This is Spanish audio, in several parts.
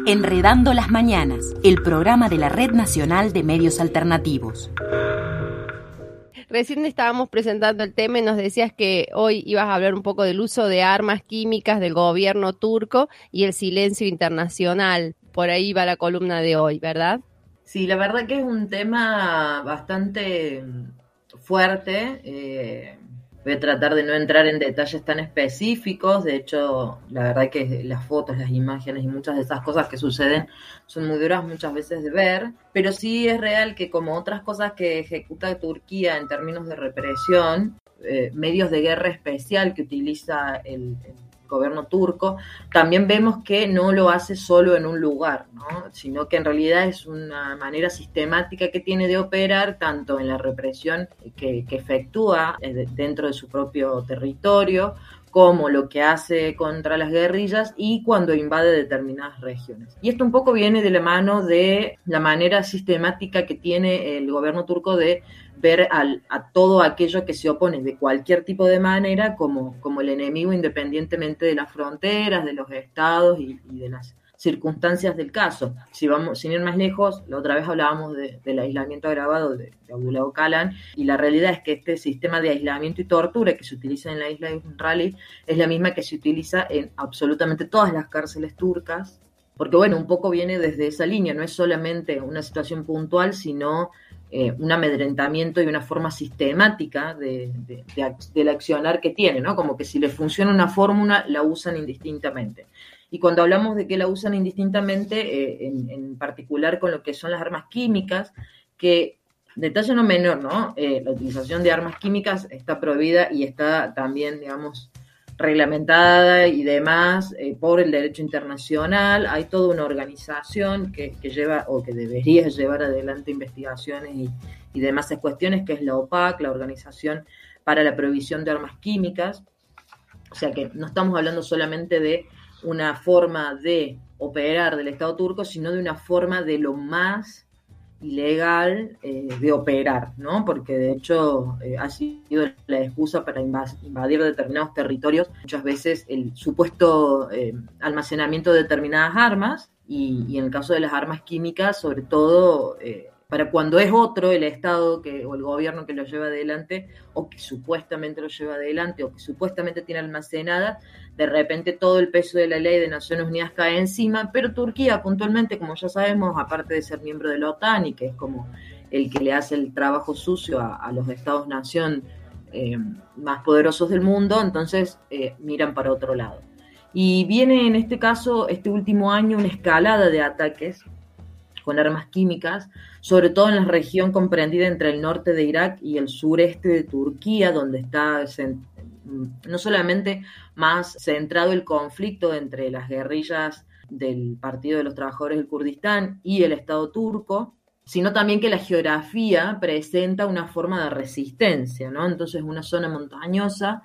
Enredando las Mañanas, el programa de la Red Nacional de Medios Alternativos. Recién estábamos presentando el tema y nos decías que hoy ibas a hablar un poco del uso de armas químicas del gobierno turco y el silencio internacional. Por ahí va la columna de hoy, ¿verdad? Sí, la verdad que es un tema bastante fuerte. Voy a tratar de no entrar en detalles tan específicos. De hecho, la verdad que las fotos, las imágenes y muchas de esas cosas que suceden son muy duras muchas veces de ver. Pero sí es real que, como otras cosas que ejecuta Turquía en términos de represión, medios de guerra especial que utiliza el gobierno turco, también vemos que no lo hace solo en un lugar, ¿no? Sino que en realidad es una manera sistemática que tiene de operar tanto en la represión que efectúa dentro de su propio territorio, como lo que hace contra las guerrillas y cuando invade determinadas regiones. Y esto un poco viene de la mano de la manera sistemática que tiene el gobierno turco de ver a todo aquello que se opone de cualquier tipo de manera como el enemigo, independientemente de las fronteras, de los estados y de las circunstancias del caso. Si vamos, sin ir más lejos, la otra vez hablábamos del aislamiento agravado de Abdullah Öcalan, y la realidad es que este sistema de aislamiento y tortura que se utiliza en la isla de Rally es la misma que se utiliza en absolutamente todas las cárceles turcas, porque bueno, un poco viene desde esa línea, no es solamente una situación puntual, sino un amedrentamiento y una forma sistemática del accionar que tiene, ¿no? Como que si le funciona una fórmula, la usan indistintamente. Y cuando hablamos de que la usan indistintamente, en particular con lo que son las armas químicas, que, detalle no menor, ¿no? La utilización de armas químicas está prohibida y está también, digamos, reglamentada y demás por el derecho internacional. Hay toda una organización que lleva o que debería llevar adelante investigaciones y demás cuestiones, que es la OPAC, la Organización para la Prohibición de Armas Químicas. O sea que no estamos hablando solamente de una forma de operar del Estado turco, sino de una forma de lo más ilegal de operar, ¿no? Porque de hecho ha sido la excusa para invadir determinados territorios, muchas veces el supuesto almacenamiento de determinadas armas y en el caso de las armas químicas, sobre todo para cuando es otro el Estado o el gobierno que lo lleva adelante, o que supuestamente lo lleva adelante, o que supuestamente tiene almacenada, de repente todo el peso de la ley de Naciones Unidas cae encima. Pero Turquía puntualmente, como ya sabemos, aparte de ser miembro de la OTAN y que es como el que le hace el trabajo sucio a los Estados-nación más poderosos del mundo, entonces miran para otro lado. Y viene en este caso, este último año, una escalada de ataques con armas químicas, sobre todo en la región comprendida entre el norte de Irak y el sureste de Turquía, donde está no solamente más centrado el conflicto entre las guerrillas del Partido de los Trabajadores del Kurdistán y el Estado turco, sino también que la geografía presenta una forma de resistencia, ¿no? Entonces, una zona montañosa,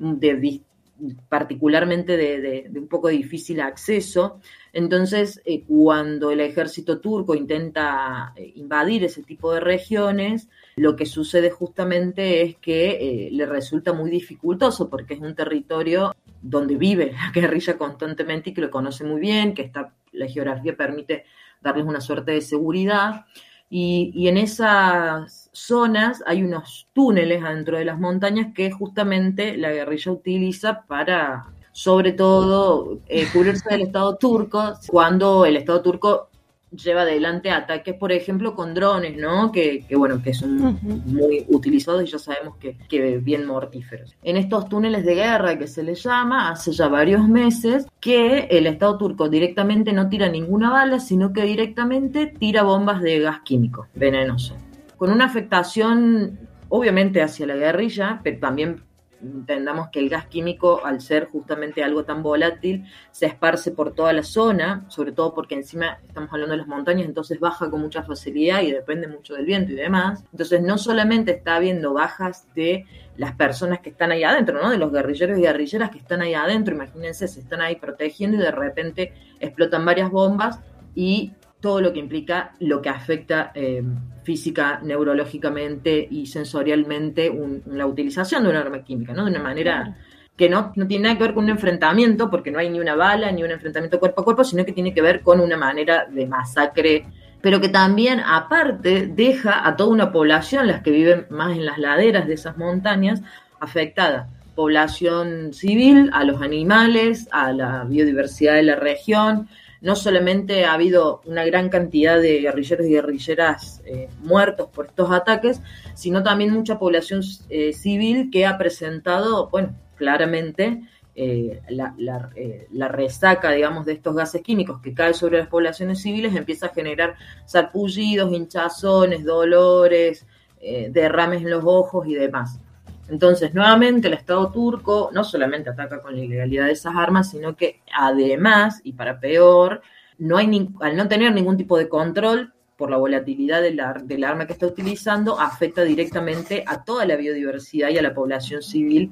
particularmente de un poco difícil acceso. Entonces, cuando el ejército turco intenta invadir ese tipo de regiones, lo que sucede justamente es que le resulta muy dificultoso, porque es un territorio donde vive la guerrilla constantemente y que lo conoce muy bien, que la geografía permite darles una suerte de seguridad. Y en esas zonas hay unos túneles adentro de las montañas que justamente la guerrilla utiliza para, sobre todo, cubrirse del Estado turco, cuando el Estado turco lleva adelante ataques, por ejemplo, con drones, ¿no? Que son muy utilizados y ya sabemos que bien mortíferos. En estos túneles de guerra, que se les llama, hace ya varios meses que el Estado turco directamente no tira ninguna bala, sino que directamente tira bombas de gas químico venenoso, con una afectación obviamente hacia la guerrilla, pero también entendamos que el gas químico, al ser justamente algo tan volátil, se esparce por toda la zona, sobre todo porque encima estamos hablando de las montañas, entonces baja con mucha facilidad y depende mucho del viento y demás. Entonces no solamente está habiendo bajas de las personas que están ahí adentro, ¿no? De los guerrilleros y guerrilleras que están ahí adentro, imagínense, se están ahí protegiendo y de repente explotan varias bombas y todo lo que implica, lo que afecta física, neurológicamente y sensorialmente la utilización de un arma química, ¿no? De una manera que no tiene nada que ver con un enfrentamiento, porque no hay ni una bala, ni un enfrentamiento cuerpo a cuerpo, sino que tiene que ver con una manera de masacre, pero que también, aparte, deja a toda una población, las que viven más en las laderas de esas montañas, afectada. Población civil, a los animales, a la biodiversidad de la región. No solamente ha habido una gran cantidad de guerrilleros y guerrilleras muertos por estos ataques, sino también mucha población civil que ha presentado, bueno, claramente la resaca, digamos, de estos gases químicos que cae sobre las poblaciones civiles, empieza a generar sarpullidos, hinchazones, dolores, derrames en los ojos y demás. Entonces, nuevamente, el Estado turco no solamente ataca con la ilegalidad de esas armas, sino que además, y para peor, al no tener ningún tipo de control por la volatilidad del arma que está utilizando, afecta directamente a toda la biodiversidad y a la población civil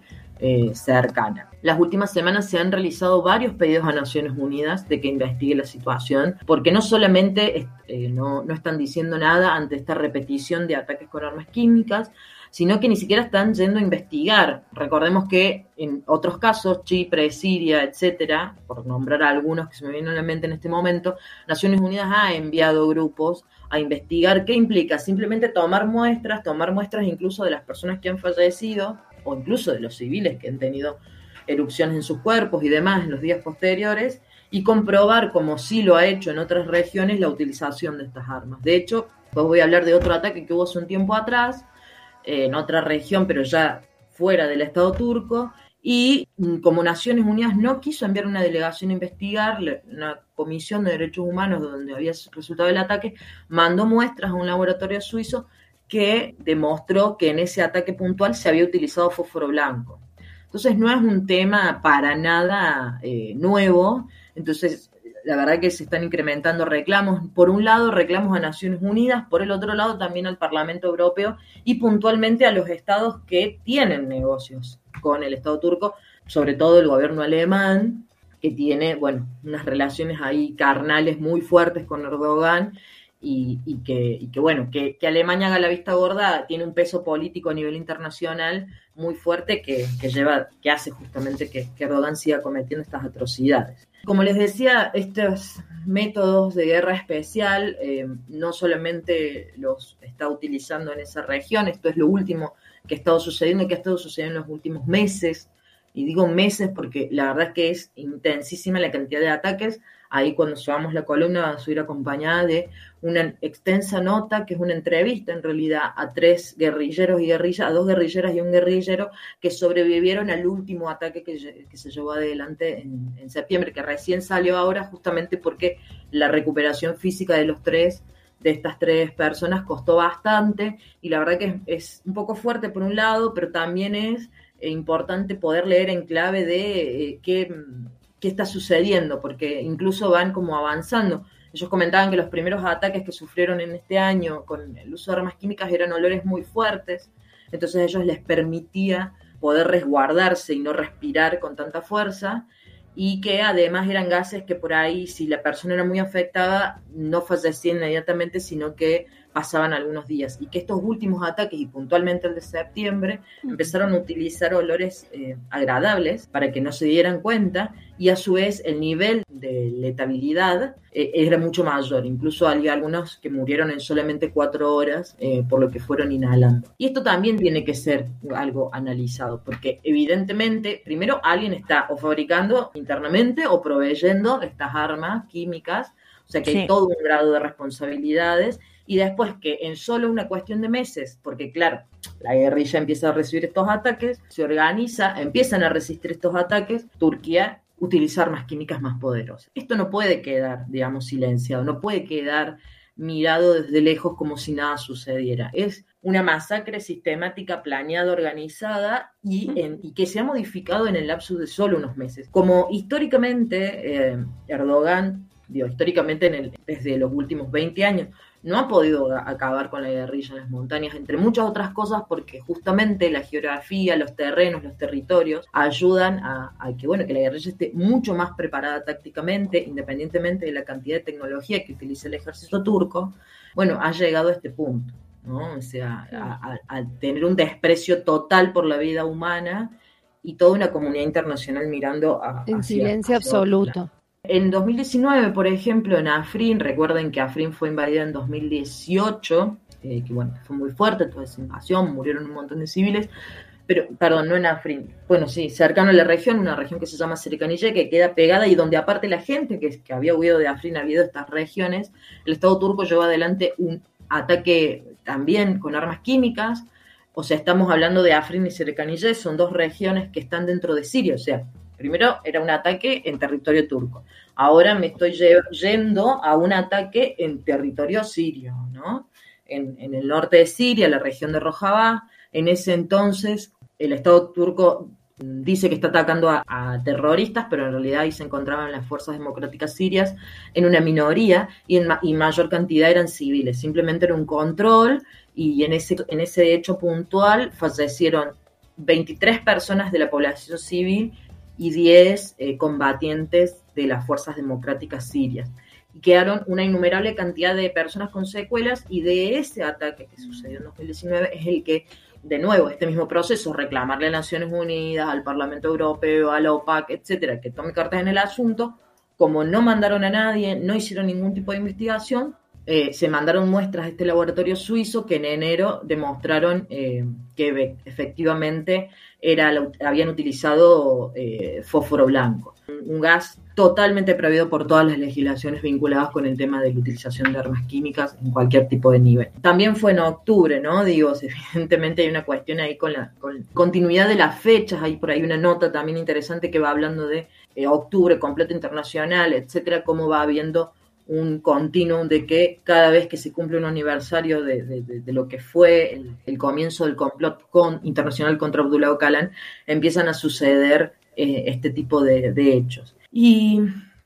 cercana. Las últimas semanas se han realizado varios pedidos a Naciones Unidas de que investigue la situación, porque no solamente no están diciendo nada ante esta repetición de ataques con armas químicas, sino que ni siquiera están yendo a investigar. Recordemos que en otros casos, Chipre, Siria, etcétera, por nombrar algunos que se me vienen a la mente en este momento, Naciones Unidas ha enviado grupos a investigar qué implica simplemente tomar muestras incluso de las personas que han fallecido, o incluso de los civiles que han tenido erupciones en sus cuerpos y demás en los días posteriores, y comprobar, como sí lo ha hecho en otras regiones, la utilización de estas armas. De hecho, pues voy a hablar de otro ataque que hubo hace un tiempo atrás, en otra región, pero ya fuera del Estado turco, y como Naciones Unidas no quiso enviar una delegación a investigar, una comisión de derechos humanos donde había resultado el ataque, mandó muestras a un laboratorio suizo que demostró que en ese ataque puntual se había utilizado fósforo blanco. Entonces no es un tema para nada nuevo. Entonces la verdad que se están incrementando reclamos. Por un lado, reclamos a Naciones Unidas, por el otro lado también al Parlamento Europeo y puntualmente a los estados que tienen negocios con el Estado turco, sobre todo el gobierno alemán, que tiene, bueno, unas relaciones ahí carnales muy fuertes con Erdogan y que Alemania haga la vista gorda tiene un peso político a nivel internacional muy fuerte que hace justamente que Erdogan siga cometiendo estas atrocidades. Como les decía, estos métodos de guerra especial no solamente los está utilizando en esa región, esto es lo último que ha estado sucediendo y que ha estado sucediendo en los últimos meses, y digo meses porque la verdad es que es intensísima la cantidad de ataques. Ahí cuando subamos la columna va a subir acompañada de una extensa nota, que es una entrevista en realidad a 3 guerrilleros y guerrillas, a 2 guerrilleras y un guerrillero que sobrevivieron al último ataque que se llevó adelante en septiembre, que recién salió ahora justamente porque la recuperación física de estas 3 personas costó bastante, y la verdad que es un poco fuerte por un lado, pero también es importante poder leer en clave de qué está sucediendo, porque incluso van como avanzando. Ellos comentaban que los primeros ataques que sufrieron en este año con el uso de armas químicas eran olores muy fuertes, entonces a ellos les permitía poder resguardarse y no respirar con tanta fuerza, y que además eran gases que por ahí, si la persona era muy afectada, no fallecía inmediatamente, sino que pasaban algunos días, y que estos últimos ataques, y puntualmente el de septiembre, empezaron a utilizar olores agradables para que no se dieran cuenta, y a su vez el nivel de letabilidad era mucho mayor. Incluso había algunos que murieron en solamente 4 horas por lo que fueron inhalando. Y esto también tiene que ser algo analizado, porque evidentemente primero alguien está o fabricando internamente o proveyendo estas armas químicas, o sea que hay todo un grado de responsabilidades. Y después que en solo una cuestión de meses, porque claro, la guerrilla empieza a recibir estos ataques, se organiza, empiezan a resistir estos ataques, Turquía utiliza armas químicas más poderosas. Esto no puede quedar, digamos, silenciado, no puede quedar mirado desde lejos como si nada sucediera. Es una masacre sistemática, planeada, organizada y que se ha modificado en el lapso de solo unos meses. Como históricamente Erdogan, históricamente desde los últimos 20 años, no ha podido acabar con la guerrilla en las montañas, entre muchas otras cosas, porque justamente la geografía, los terrenos, los territorios ayudan a que la guerrilla esté mucho más preparada tácticamente, independientemente de la cantidad de tecnología que utiliza el ejército turco. Bueno, ha llegado a este punto, ¿no? O sea, a tener un desprecio total por la vida humana y toda una comunidad internacional mirando en silencio absoluto. En 2019, por ejemplo, en Afrin, recuerden que Afrin fue invadida en 2018, que bueno, fue muy fuerte toda esa invasión, murieron un montón de civiles, pero, perdón, no en Afrin, bueno, sí, cercano a la región, una región que se llama Serkaniyye, que queda pegada y donde aparte la gente que había huido de Afrin, había ido a estas regiones, el Estado turco llevó adelante un ataque también con armas químicas. O sea, estamos hablando de Afrin y Serkaniyye, son dos regiones que están dentro de Siria. O sea, primero era un ataque en territorio turco. Ahora me estoy yendo a un ataque en territorio sirio, ¿no? En el norte de Siria, la región de Rojava. En ese entonces, el Estado turco dice que está atacando a terroristas, pero en realidad ahí se encontraban las fuerzas democráticas sirias en una minoría y mayor cantidad eran civiles. Simplemente era un control y en ese hecho puntual fallecieron 23 personas de la población civil y 10 combatientes de las fuerzas democráticas sirias. Y quedaron una innumerable cantidad de personas con secuelas y de ese ataque que sucedió en 2019 es el que, de nuevo, este mismo proceso, reclamarle a Naciones Unidas, al Parlamento Europeo, a la OPAC, etcétera, que tome cartas en el asunto. Como no mandaron a nadie, no hicieron ningún tipo de investigación, se mandaron muestras a este laboratorio suizo que en enero demostraron que efectivamente habían utilizado fósforo blanco, un gas totalmente prohibido por todas las legislaciones vinculadas con el tema de la utilización de armas químicas en cualquier tipo de nivel. También fue en octubre, ¿no? Digo, evidentemente hay una cuestión ahí con continuidad de las fechas, hay por ahí una nota también interesante que va hablando de octubre, completo internacional, etcétera, cómo va habiendo un continuum de que cada vez que se cumple un aniversario de lo que fue el comienzo del complot internacional contra Abdullah Öcalan, empiezan a suceder este tipo de hechos. Y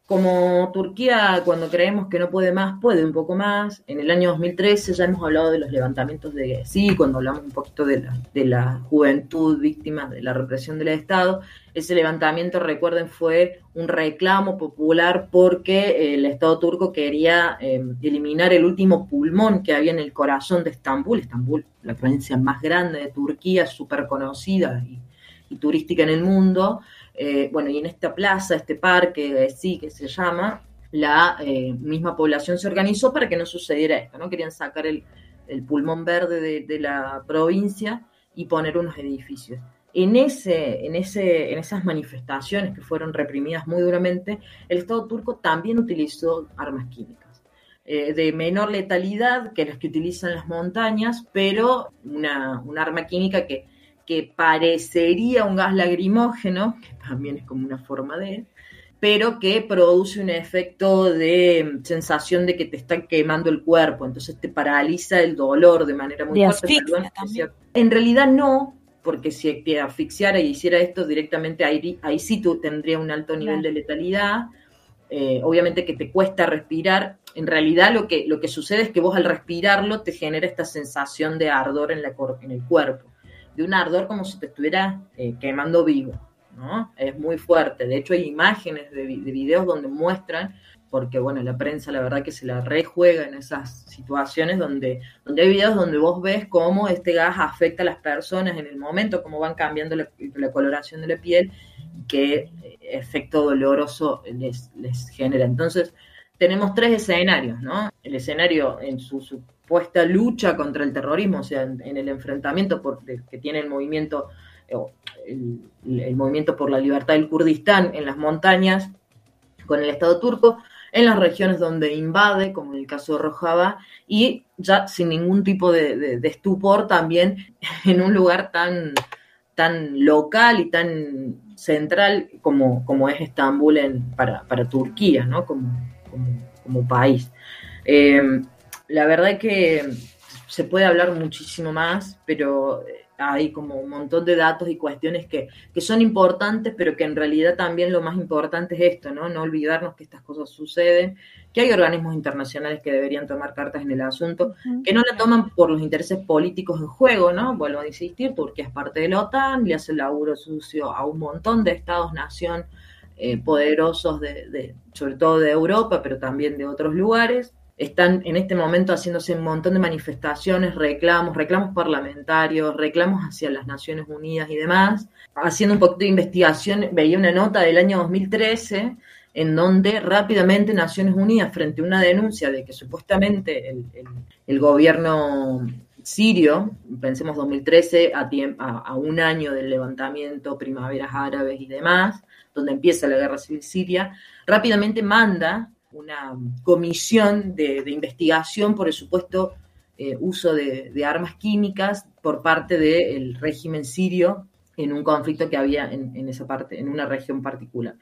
como Turquía, cuando creemos que no puede más, puede un poco más. En el año 2013 ya hemos hablado de los levantamientos de Gezi, cuando hablamos un poquito de la juventud víctima de la represión del Estado. Ese levantamiento, recuerden, fue un reclamo popular porque el Estado turco quería eliminar el último pulmón que había en el corazón de Estambul. Estambul, la provincia más grande de Turquía, súper conocida y turística en el mundo. Bueno, y en esta plaza, este parque, sí, que se llama, la misma población se organizó para que no sucediera esto, ¿no? Querían sacar el pulmón verde de la provincia y poner unos edificios. En esas manifestaciones que fueron reprimidas muy duramente, el Estado turco también utilizó armas químicas de menor letalidad que las que utilizan las montañas, pero una arma química que parecería un gas lacrimógeno, que también es como una forma pero que produce un efecto de sensación de que te está quemando el cuerpo, entonces te paraliza el dolor de manera muy fuerte. En realidad no, porque si te asfixiara y hiciera esto directamente, ahí sí tú tendría un alto nivel de letalidad. Obviamente que te cuesta respirar. En realidad lo que sucede es que vos al respirarlo te genera esta sensación de ardor en el cuerpo, de un ardor como si te estuviera quemando vivo, ¿no? Es muy fuerte. De hecho hay imágenes de videos donde muestran, porque bueno, la prensa la verdad que se la rejuega en esas situaciones donde hay videos donde vos ves cómo este gas afecta a las personas en el momento, cómo van cambiando la coloración de la piel, qué efecto doloroso les genera. Entonces tenemos tres escenarios, ¿no? El escenario en su supuesta lucha contra el terrorismo, o sea, en el enfrentamiento que tiene el movimiento por la libertad del Kurdistán en las montañas con el Estado turco, en las regiones donde invade, como en el caso de Rojava, y ya sin ningún tipo de estupor también en un lugar tan local y tan central como es Estambul para Turquía, ¿no? Como país. La verdad es que se puede hablar muchísimo más, pero hay como un montón de datos y cuestiones que son importantes, pero que en realidad también lo más importante es esto, ¿no? No olvidarnos que estas cosas suceden, que hay organismos internacionales que deberían tomar cartas en el asunto, que no la toman por los intereses políticos en juego, ¿no? Vuelvo a insistir, Turquía es parte de la OTAN, le hace el laburo sucio a un montón de estados-nación poderosos, sobre todo de Europa, pero también de otros lugares. están en este momento haciéndose un montón de manifestaciones, reclamos parlamentarios, reclamos hacia las Naciones Unidas y demás. Haciendo un poquito de investigación, veía una nota del año 2013 en donde rápidamente Naciones Unidas, frente a una denuncia de que supuestamente el gobierno sirio, pensemos 2013, a un año del levantamiento, primaveras árabes y demás, donde empieza la guerra civil siria, rápidamente manda una comisión de investigación por el supuesto uso de armas químicas por parte del régimen sirio en un conflicto que había en esa parte, en una región particular.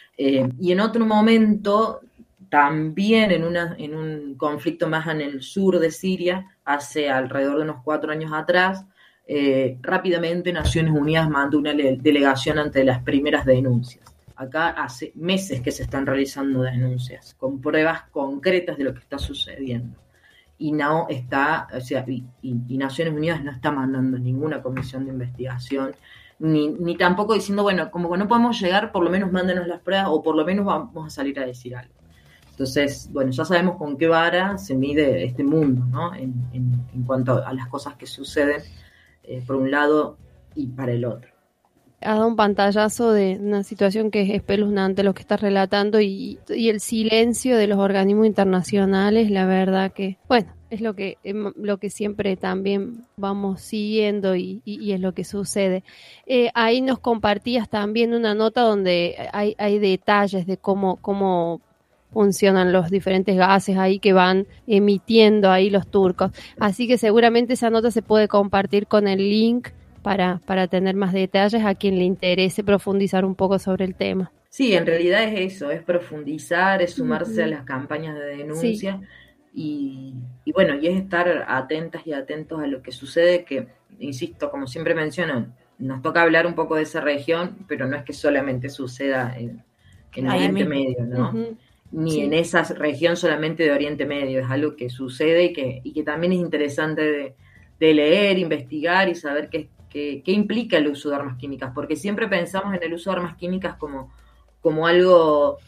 Y en otro momento, también en un conflicto más en el sur de Siria, hace alrededor de unos 4 años atrás, rápidamente Naciones Unidas mandó una delegación ante las primeras denuncias. Acá hace meses que se están realizando denuncias con pruebas concretas de lo que está sucediendo. Y no está, o sea, y Naciones Unidas no está mandando ninguna comisión de investigación, ni tampoco diciendo, bueno, como que no podemos llegar, por lo menos mándenos las pruebas o por lo menos vamos a salir a decir algo. Entonces, bueno, ya sabemos con qué vara se mide este mundo, ¿no? En cuanto a las cosas que suceden por un lado y para el otro. Ha dado un pantallazo de una situación que es espeluznante lo que estás relatando y el silencio de los organismos internacionales, la verdad que, bueno, es lo que siempre también vamos siguiendo y es lo que sucede. Ahí nos compartías también una nota donde hay detalles de cómo funcionan los diferentes gases ahí que van emitiendo ahí los turcos. Así que seguramente esa nota se puede compartir con el link para tener más detalles a quien le interese profundizar un poco sobre el tema. Sí, en realidad es eso, es profundizar, es sumarse a las campañas de denuncia. Sí. Y bueno, y es estar atentas y atentos a lo que sucede, que, insisto, como siempre mencionan, nos toca hablar un poco de esa región, pero no es que solamente suceda en Oriente Medio, ¿no? Ni en esa región solamente de Oriente Medio, es algo que sucede y que también es interesante de leer, investigar y saber qué implica el uso de armas químicas, porque siempre pensamos en el uso de armas químicas como algo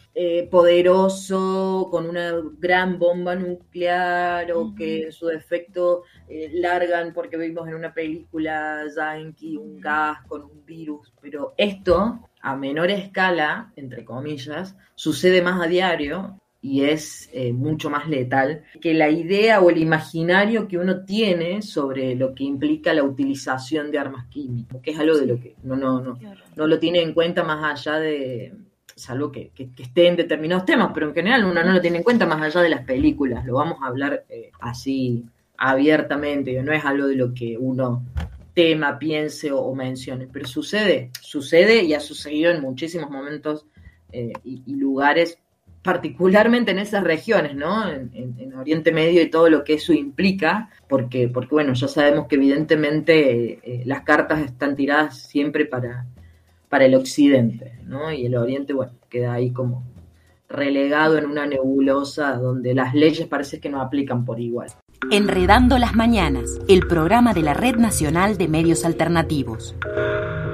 poderoso, con una gran bomba nuclear, o que en su defecto largan, porque vimos en una película yankee un gas con un virus, pero esto, a menor escala, entre comillas, sucede más a diario y es mucho más letal que la idea o el imaginario que uno tiene sobre lo que implica la utilización de armas químicas, que es algo de lo que no lo tiene en cuenta más allá de, salvo que esté en determinados temas, pero en general uno no lo tiene en cuenta más allá de las películas, lo vamos a hablar así abiertamente, no es algo de lo que uno tema, piense o mencione, pero sucede y ha sucedido en muchísimos momentos y lugares, particularmente en esas regiones, ¿no? En Oriente Medio y todo lo que eso implica, porque bueno, ya sabemos que evidentemente las cartas están tiradas siempre para el occidente, ¿no? Y el oriente, bueno, queda ahí como relegado en una nebulosa donde las leyes parece que no aplican por igual. Enredando las Mañanas, el programa de la Red Nacional de Medios Alternativos.